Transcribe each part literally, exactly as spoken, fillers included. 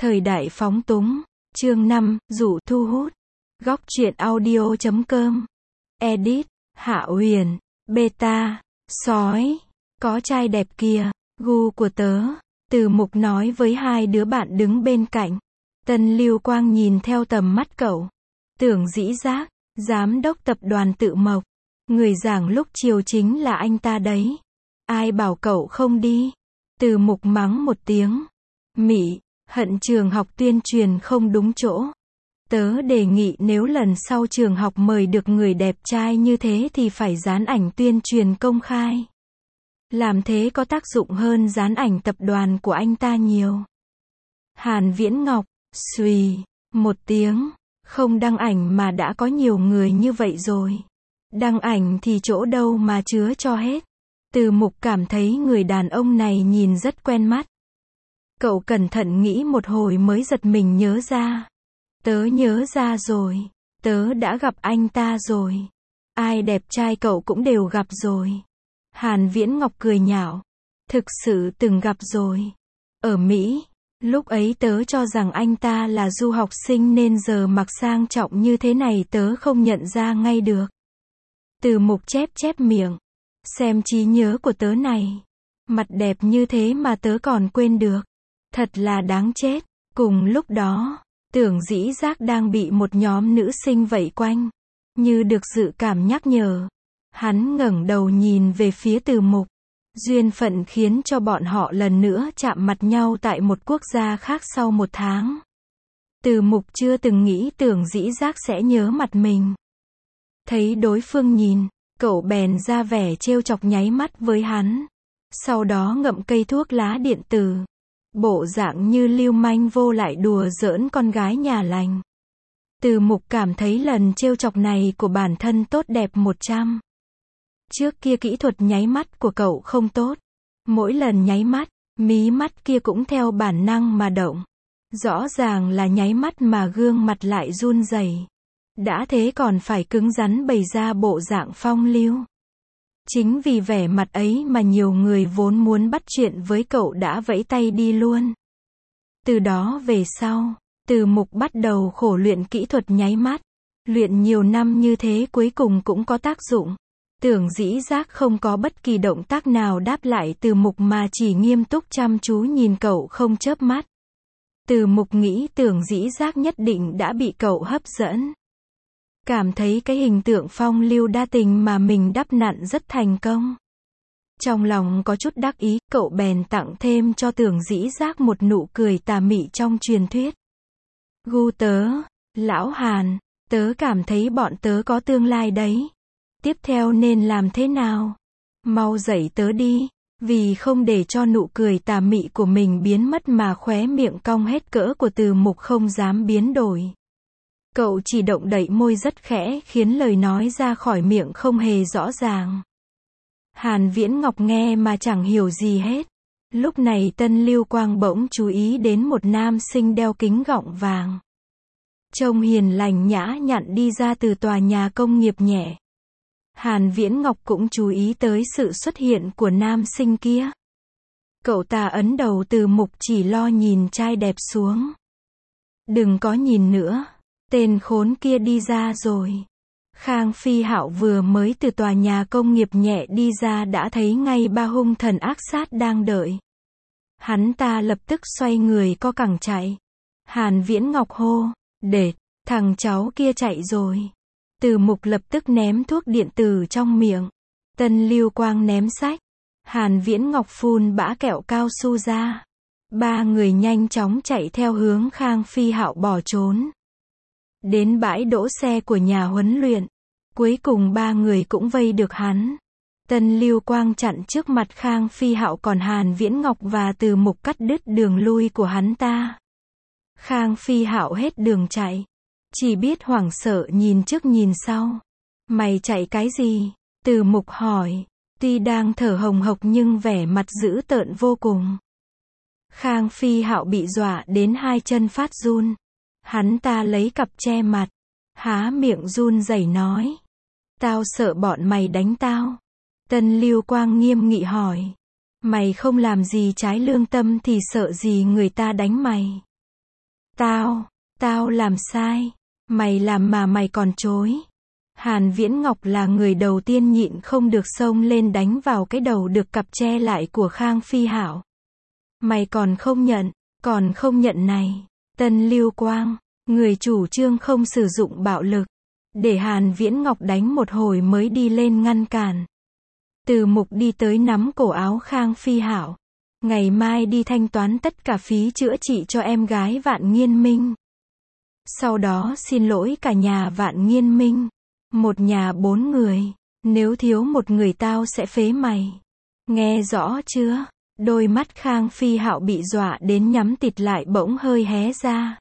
Thời đại phóng túng. Chương năm, dụ thu hút. Góc truyện audio chấm com. Edit, Hạ Huyền, Beta, sói. Có trai đẹp kìa, gu của tớ. Từ Mục nói với hai đứa bạn đứng bên cạnh. Tân Lưu Quang nhìn theo tầm mắt cậu. Tưởng Dĩ Giác, giám đốc tập đoàn Tự Mộc. Người giảng lúc chiều chính là anh ta đấy. Ai bảo cậu không đi? Từ Mục mắng một tiếng. Mị, hận trường học tuyên truyền không đúng chỗ. Tớ đề nghị nếu lần sau trường học mời được người đẹp trai như thế thì phải dán ảnh tuyên truyền công khai. Làm thế có tác dụng hơn dán ảnh tập đoàn của anh ta nhiều. Hàn Viễn Ngọc, xùy, một tiếng, không đăng ảnh mà đã có nhiều người như vậy rồi. Đăng ảnh thì chỗ đâu mà chứa cho hết. Từ Mục cảm thấy người đàn ông này nhìn rất quen mắt. Cậu cẩn thận nghĩ một hồi mới giật mình nhớ ra. Tớ nhớ ra rồi. Tớ đã gặp anh ta rồi. Ai đẹp trai cậu cũng đều gặp rồi. Hàn Viễn Ngọc cười nhạo. Thực sự từng gặp rồi. Ở Mỹ. Lúc ấy tớ cho rằng anh ta là du học sinh nên giờ mặc sang trọng như thế này tớ không nhận ra ngay được. Từ Mục chép chép miệng. Xem trí nhớ của tớ này. Mặt đẹp như thế mà tớ còn quên được. Thật là đáng chết. Cùng lúc đó, Tưởng Dĩ Giác đang bị một nhóm nữ sinh vây quanh. Như được dự cảm nhắc nhở. Hắn ngẩng đầu nhìn về phía Từ Mục. Duyên phận khiến cho bọn họ lần nữa chạm mặt nhau tại một quốc gia khác sau một tháng. Từ Mục chưa từng nghĩ Tưởng Dĩ Giác sẽ nhớ mặt mình. Thấy đối phương nhìn, cậu bèn ra vẻ trêu chọc nháy mắt với hắn. Sau đó ngậm cây thuốc lá điện tử. Bộ dạng như lưu manh vô lại đùa giỡn con gái nhà lành. Từ Mục cảm thấy lần trêu chọc này của bản thân tốt đẹp một trăm. Trước kia kỹ thuật nháy mắt của cậu không tốt. Mỗi lần nháy mắt, mí mắt kia cũng theo bản năng mà động. Rõ ràng là nháy mắt mà gương mặt lại run rẩy. Đã thế còn phải cứng rắn bày ra bộ dạng phong lưu. Chính vì vẻ mặt ấy mà nhiều người vốn muốn bắt chuyện với cậu đã vẫy tay đi luôn. Từ đó về sau, Từ Mục bắt đầu khổ luyện kỹ thuật nháy mắt. Luyện nhiều năm như thế cuối cùng cũng có tác dụng. Tưởng Dĩ Giác không có bất kỳ động tác nào đáp lại Từ Mục mà chỉ nghiêm túc chăm chú nhìn cậu không chớp mắt. Từ Mục nghĩ Tưởng Dĩ Giác nhất định đã bị cậu hấp dẫn. Cảm thấy cái hình tượng phong lưu đa tình mà mình đắp nặn rất thành công. Trong lòng có chút đắc ý, cậu bèn tặng thêm cho Tưởng Dĩ Giác một nụ cười tà mị trong truyền thuyết. Gu tớ, lão Hàn, tớ cảm thấy bọn tớ có tương lai đấy. Tiếp theo nên làm thế nào? Mau dạy tớ đi, vì không để cho nụ cười tà mị của mình biến mất mà khóe miệng cong hết cỡ của Từ Mục không dám biến đổi. Cậu chỉ động đậy môi rất khẽ khiến lời nói ra khỏi miệng không hề rõ ràng. Hàn Viễn Ngọc nghe mà chẳng hiểu gì hết. Lúc này Tân Lưu Quang bỗng chú ý đến một nam sinh đeo kính gọng vàng. Trông hiền lành nhã nhặn đi ra từ tòa nhà công nghiệp nhẹ. Hàn Viễn Ngọc cũng chú ý tới sự xuất hiện của nam sinh kia. Cậu ta ấn đầu Từ Mục chỉ lo nhìn trai đẹp xuống. Đừng có nhìn nữa. Tên khốn kia đi ra rồi. Khang Phi Hạo vừa mới từ tòa nhà công nghiệp nhẹ đi ra đã thấy ngay ba hung thần ác sát đang đợi. Hắn ta lập tức xoay người co cẳng chạy. Hàn Viễn Ngọc hô, đệt, thằng cháu kia chạy rồi. Từ Mục lập tức ném thuốc điện tử trong miệng. Tân Lưu Quang ném sách. Hàn Viễn Ngọc phun bã kẹo cao su ra. Ba người nhanh chóng chạy theo hướng Khang Phi Hạo bỏ trốn. Đến bãi đỗ xe của nhà huấn luyện. Cuối cùng ba người cũng vây được hắn. Tân Lưu Quang chặn trước mặt Khang Phi Hạo còn Hàn Viễn Ngọc và Từ Mục cắt đứt đường lui của hắn ta. Khang Phi Hạo hết đường chạy. Chỉ biết hoảng sợ nhìn trước nhìn sau. Mày chạy cái gì? Từ Mục hỏi. Tuy đang thở hồng hộc nhưng vẻ mặt dữ tợn vô cùng. Khang Phi Hạo bị dọa đến hai chân phát run. Hắn ta lấy cặp che mặt. Há miệng run rẩy nói. Tao sợ bọn mày đánh tao. Tân Lưu Quang nghiêm nghị hỏi. Mày không làm gì trái lương tâm thì sợ gì người ta đánh mày. Tao, tao làm sai. Mày làm mà mày còn chối. Hàn Viễn Ngọc là người đầu tiên nhịn không được xông lên đánh vào cái đầu được cặp che lại của Khang Phi Hạo. Mày còn không nhận, còn không nhận này. Tân Lưu Quang, người chủ trương không sử dụng bạo lực, để Hàn Viễn Ngọc đánh một hồi mới đi lên ngăn cản. Từ Mục đi tới nắm cổ áo Khang Phi Hạo. Ngày mai đi thanh toán tất cả phí chữa trị cho em gái Vạn Nghiên Minh. Sau đó xin lỗi cả nhà Vạn Nghiên Minh. Một nhà bốn người, nếu thiếu một người tao sẽ phế mày. Nghe rõ chưa? Đôi mắt Khang Phi Hạo bị dọa đến nhắm tịt lại bỗng hơi hé ra.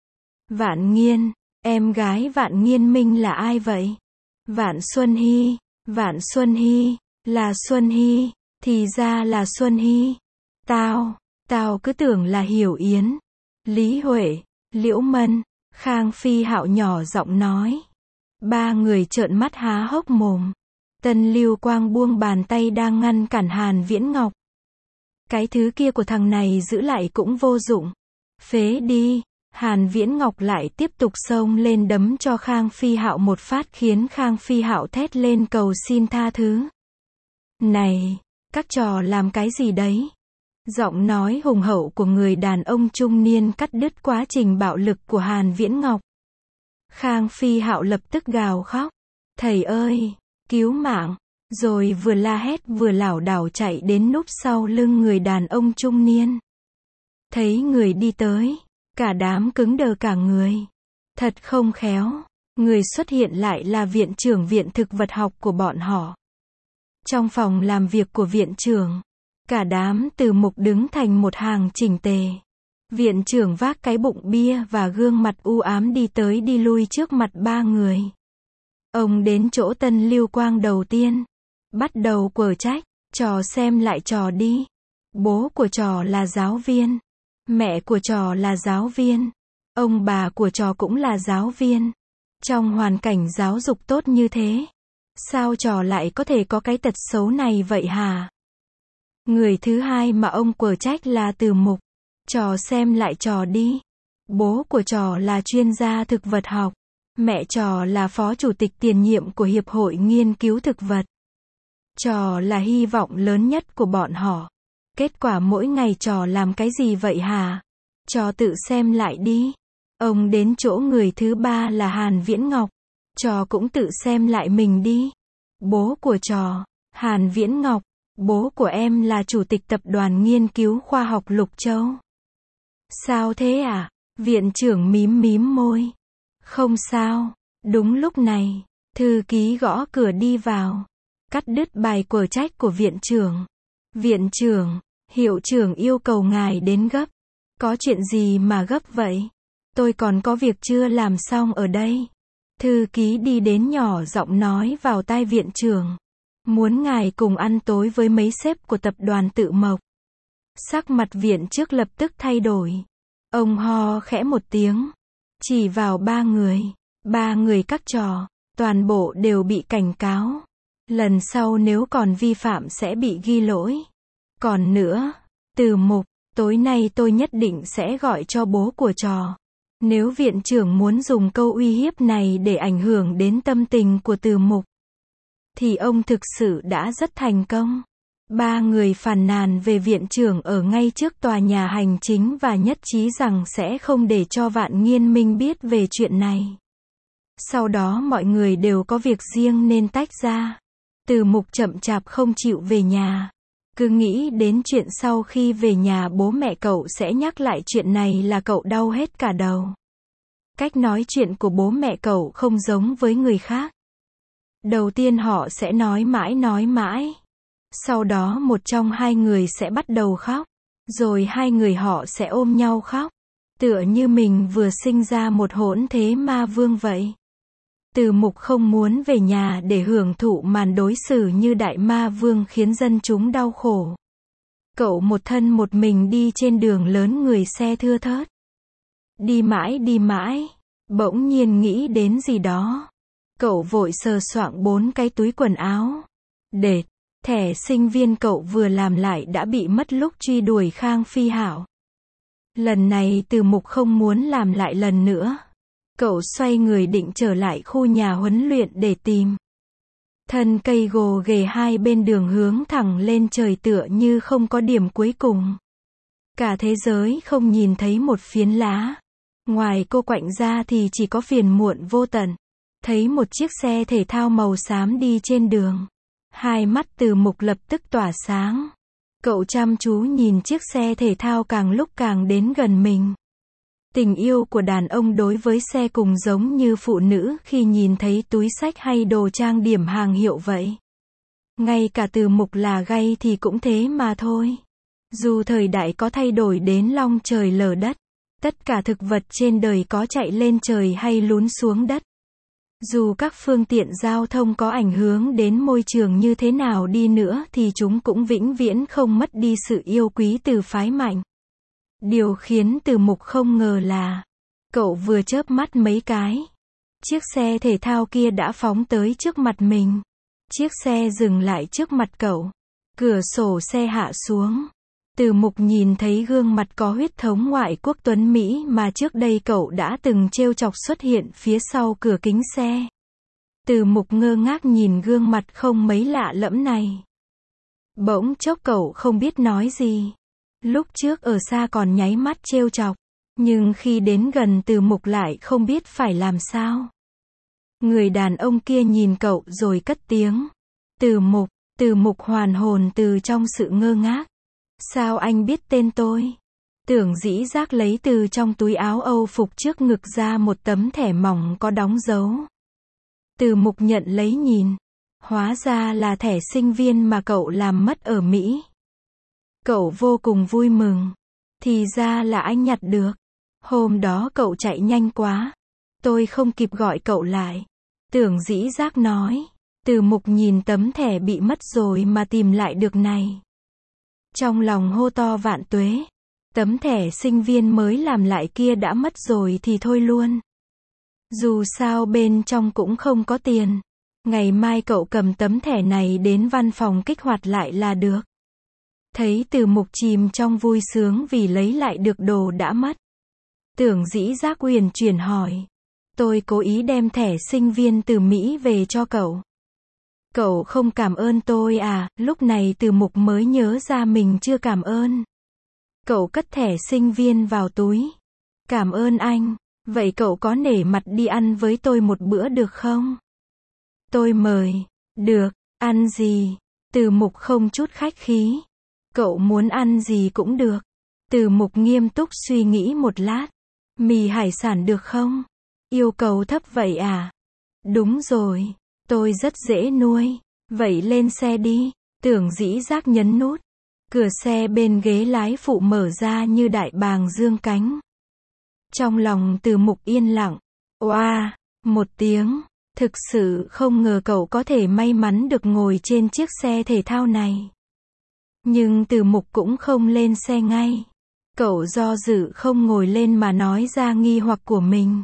Vạn Nghiên, em gái Vạn Nghiên Minh là ai vậy? Vạn Xuân Hy, Vạn Xuân Hy, là Xuân Hy, thì ra là Xuân Hy. Tao, tao cứ tưởng là Hiểu Yến, Lý Huệ, Liễu Mân. Khang Phi Hạo nhỏ giọng nói. Ba người trợn mắt há hốc mồm. Tân Lưu Quang buông bàn tay đang ngăn cản Hàn Viễn Ngọc. Cái thứ kia của thằng này giữ lại cũng vô dụng. Phế đi. Hàn Viễn Ngọc lại tiếp tục xông lên đấm cho Khang Phi Hạo một phát khiến Khang Phi Hạo thét lên cầu xin tha thứ. Này, các trò làm cái gì đấy? Giọng nói hùng hậu của người đàn ông trung niên cắt đứt quá trình bạo lực của Hàn Viễn Ngọc. Khang Phi Hạo lập tức gào khóc. Thầy ơi, cứu mạng. Rồi vừa la hét vừa lảo đảo chạy đến núp sau lưng người đàn ông trung niên. Thấy người đi tới, cả đám cứng đờ cả người. Thật không khéo, người xuất hiện lại là viện trưởng viện thực vật học của bọn họ. Trong phòng làm việc của viện trưởng, cả đám Từ Mục đứng thành một hàng chỉnh tề. Viện trưởng vác cái bụng bia và gương mặt u ám đi tới đi lui trước mặt ba người. Ông đến chỗ Tân Lưu Quang đầu tiên. Bắt đầu quở trách, trò xem lại trò đi. Bố của trò là giáo viên. Mẹ của trò là giáo viên. Ông bà của trò cũng là giáo viên. Trong hoàn cảnh giáo dục tốt như thế, sao trò lại có thể có cái tật xấu này vậy hả? Người thứ hai mà ông quở trách là Từ Mục. Trò xem lại trò đi. Bố của trò là chuyên gia thực vật học. Mẹ trò là phó chủ tịch tiền nhiệm của Hiệp hội Nghiên cứu Thực vật. Trò là hy vọng lớn nhất của bọn họ. Kết quả mỗi ngày trò làm cái gì vậy hả? Trò tự xem lại đi. Ông đến chỗ người thứ ba là Hàn Viễn Ngọc. Trò cũng tự xem lại mình đi. Bố của trò, Hàn Viễn Ngọc. Bố của em là chủ tịch tập đoàn nghiên cứu khoa học Lục Châu. Sao thế à? Viện trưởng mím mím môi. Không sao. Đúng lúc này, thư ký gõ cửa đi vào. Cắt đứt bài quở trách của viện trưởng. Viện trưởng, hiệu trưởng yêu cầu ngài đến gấp. Có chuyện gì mà gấp vậy? Tôi còn có việc chưa làm xong ở đây. Thư ký đi đến nhỏ giọng nói vào tai viện trưởng. Muốn ngài cùng ăn tối với mấy sếp của tập đoàn Tự Mộc. Sắc mặt viện trước lập tức thay đổi. Ông ho khẽ một tiếng. Chỉ vào ba người. Ba người các trò. Toàn bộ đều bị cảnh cáo. Lần sau nếu còn vi phạm sẽ bị ghi lỗi. Còn nữa, Từ Mục, tối nay tôi nhất định sẽ gọi cho bố của trò. Nếu viện trưởng muốn dùng câu uy hiếp này để ảnh hưởng đến tâm tình của Từ Mục, thì ông thực sự đã rất thành công. Ba người phàn nàn về viện trưởng ở ngay trước tòa nhà hành chính và nhất trí rằng sẽ không để cho Vạn Nghiên Minh biết về chuyện này. Sau đó mọi người đều có việc riêng nên tách ra. Từ Mục chậm chạp không chịu về nhà. Cứ nghĩ đến chuyện sau khi về nhà bố mẹ cậu sẽ nhắc lại chuyện này là cậu đau hết cả đầu. Cách nói chuyện của bố mẹ cậu không giống với người khác. Đầu tiên họ sẽ nói mãi nói mãi. Sau đó một trong hai người sẽ bắt đầu khóc. Rồi hai người họ sẽ ôm nhau khóc. Tựa như mình vừa sinh ra một hỗn thế ma vương vậy. Từ Mục không muốn về nhà để hưởng thụ màn đối xử như đại ma vương khiến dân chúng đau khổ. Cậu một thân một mình đi trên đường lớn người xe thưa thớt. Đi mãi đi mãi, bỗng nhiên nghĩ đến gì đó. Cậu vội sờ soạng bốn cái túi quần áo. Đệt, thẻ sinh viên cậu vừa làm lại đã bị mất lúc truy đuổi Khang Phi Hạo. Lần này Từ Mục không muốn làm lại lần nữa. Cậu xoay người định trở lại khu nhà huấn luyện để tìm. Thân cây gồ ghề hai bên đường hướng thẳng lên trời tựa như không có điểm cuối cùng. Cả thế giới không nhìn thấy một phiến lá. Ngoài cô Quạnh ra thì chỉ có phiền muộn vô tận. Thấy một chiếc xe thể thao màu xám đi trên đường. Hai mắt Từ Mục lập tức tỏa sáng. Cậu chăm chú nhìn chiếc xe thể thao càng lúc càng đến gần mình. Tình yêu của đàn ông đối với xe cùng giống như phụ nữ khi nhìn thấy túi xách hay đồ trang điểm hàng hiệu vậy. Ngay cả Từ Mục là gay thì cũng thế mà thôi. Dù thời đại có thay đổi đến long trời lở đất, tất cả thực vật trên đời có chạy lên trời hay lún xuống đất. Dù các phương tiện giao thông có ảnh hưởng đến môi trường như thế nào đi nữa thì chúng cũng vĩnh viễn không mất đi sự yêu quý từ phái mạnh. Điều khiến Từ Mục không ngờ là, cậu vừa chớp mắt mấy cái, chiếc xe thể thao kia đã phóng tới trước mặt mình. Chiếc xe dừng lại trước mặt cậu. Cửa sổ xe hạ xuống. Từ Mục nhìn thấy gương mặt có huyết thống ngoại quốc tuấn Mỹ mà trước đây cậu đã từng trêu chọc xuất hiện phía sau cửa kính xe. Từ Mục ngơ ngác nhìn gương mặt không mấy lạ lẫm này. Bỗng chốc cậu không biết nói gì. Lúc trước ở xa còn nháy mắt trêu chọc, nhưng khi đến gần Từ Mục lại không biết phải làm sao. Người đàn ông kia nhìn cậu rồi cất tiếng. Từ Mục, Từ Mục hoàn hồn từ trong sự ngơ ngác. Sao anh biết tên tôi? Tưởng dĩ giác lấy từ trong túi áo Âu phục trước ngực ra một tấm thẻ mỏng có đóng dấu. Từ Mục nhận lấy nhìn. Hóa ra là thẻ sinh viên mà cậu làm mất ở Mỹ. Cậu vô cùng vui mừng. Thì ra là anh nhặt được. Hôm đó cậu chạy nhanh quá. Tôi không kịp gọi cậu lại. Tưởng dĩ giác nói. Từ Mục nhìn tấm thẻ bị mất rồi mà tìm lại được này. Trong lòng hô to vạn tuế. Tấm thẻ sinh viên mới làm lại kia đã mất rồi thì thôi luôn. Dù sao bên trong cũng không có tiền. Ngày mai cậu cầm tấm thẻ này đến văn phòng kích hoạt lại là được. Thấy Từ Mục chìm trong vui sướng vì lấy lại được đồ đã mất. Tưởng dĩ giác uyển chuyển hỏi. Tôi cố ý đem thẻ sinh viên từ Mỹ về cho cậu. Cậu không cảm ơn tôi à? Lúc này Từ Mục mới nhớ ra mình chưa cảm ơn. Cậu cất thẻ sinh viên vào túi. Cảm ơn anh. Vậy cậu có nể mặt đi ăn với tôi một bữa được không? Tôi mời. Được. Ăn gì? Từ Mục không chút khách khí. Cậu muốn ăn gì cũng được. Từ Mục nghiêm túc suy nghĩ một lát. Mì hải sản được không? Yêu cầu thấp vậy à? Đúng rồi. Tôi rất dễ nuôi. Vậy lên xe đi. Tưởng dĩ giác nhấn nút. Cửa xe bên ghế lái phụ mở ra như đại bàng dương cánh. Trong lòng Từ Mục yên lặng. Oa, một tiếng. Thực sự không ngờ cậu có thể may mắn được ngồi trên chiếc xe thể thao này. Nhưng Từ Mục cũng không lên xe ngay. Cậu do dự không ngồi lên mà nói ra nghi hoặc của mình.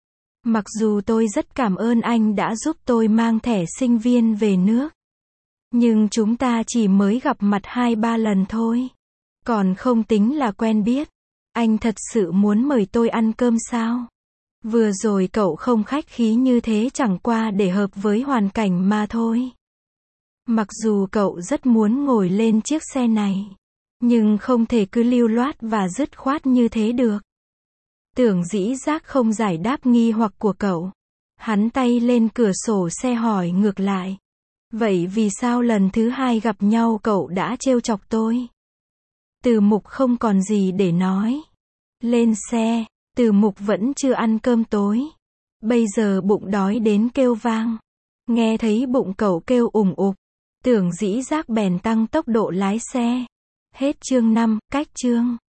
Mặc dù tôi rất cảm ơn anh đã giúp tôi mang thẻ sinh viên về nước. Nhưng chúng ta chỉ mới gặp mặt hai ba lần thôi. Còn không tính là quen biết. Anh thật sự muốn mời tôi ăn cơm sao? Vừa rồi cậu không khách khí như thế chẳng qua để hợp với hoàn cảnh mà thôi. Mặc dù cậu rất muốn ngồi lên chiếc xe này. Nhưng không thể cứ lưu loát và dứt khoát như thế được. Tưởng dĩ giác không giải đáp nghi hoặc của cậu. Hắn tay lên cửa sổ xe hỏi ngược lại. Vậy vì sao lần thứ hai gặp nhau cậu đã trêu chọc tôi? Từ Mục không còn gì để nói. Lên xe. Từ Mục vẫn chưa ăn cơm tối. Bây giờ bụng đói đến kêu vang. Nghe thấy bụng cậu kêu ủng ục. Tưởng dĩ giác bèn tăng tốc độ lái xe. Hết chương năm, cách chương.